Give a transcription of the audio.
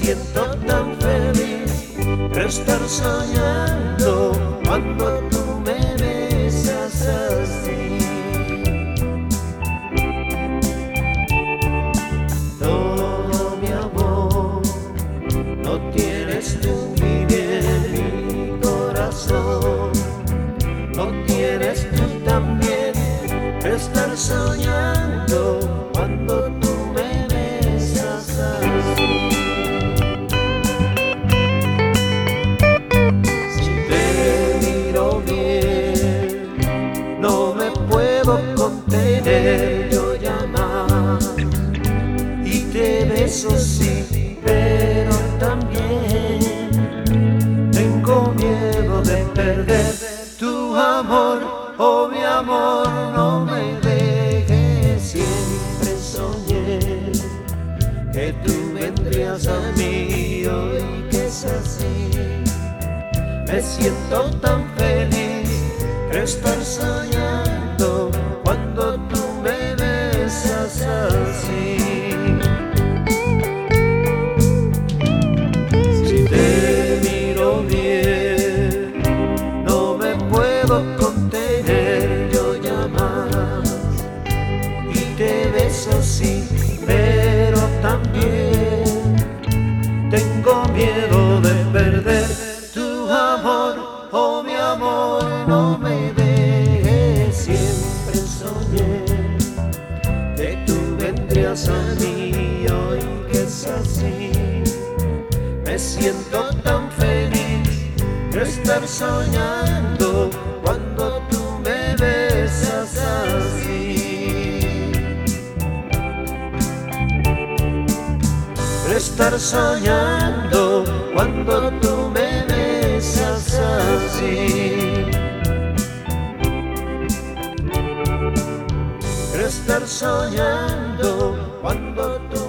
siento tan feliz de estar soñando cuando tú me besas así. Todo mi amor lo tienes tú, mi bien, mi corazón lo tienes tú también, de estar soñando cuando tú me besas así. Si te miro bien, no me puedo contener, yo llamar y te beso sí, pero también tengo miedo de perder tu amor. Oh mi amor, no me dejes, siempre soñé que tú vendrías a mí, hoy que es así. Me siento tan feliz de estar soñando cuando tú me besas así. Si te miro bien, no me puedo contener, yo llamar y te beso sí, pero también tengo miedo de perder tu amor. Oh mi amor, no me dejes, siempre soñé que tú vendrías a mí, hoy que es así. Me siento tan feliz de estar soñando cuando tú me besas así. De estar soñando cuando tú me besas así. De estar soñando cuando tú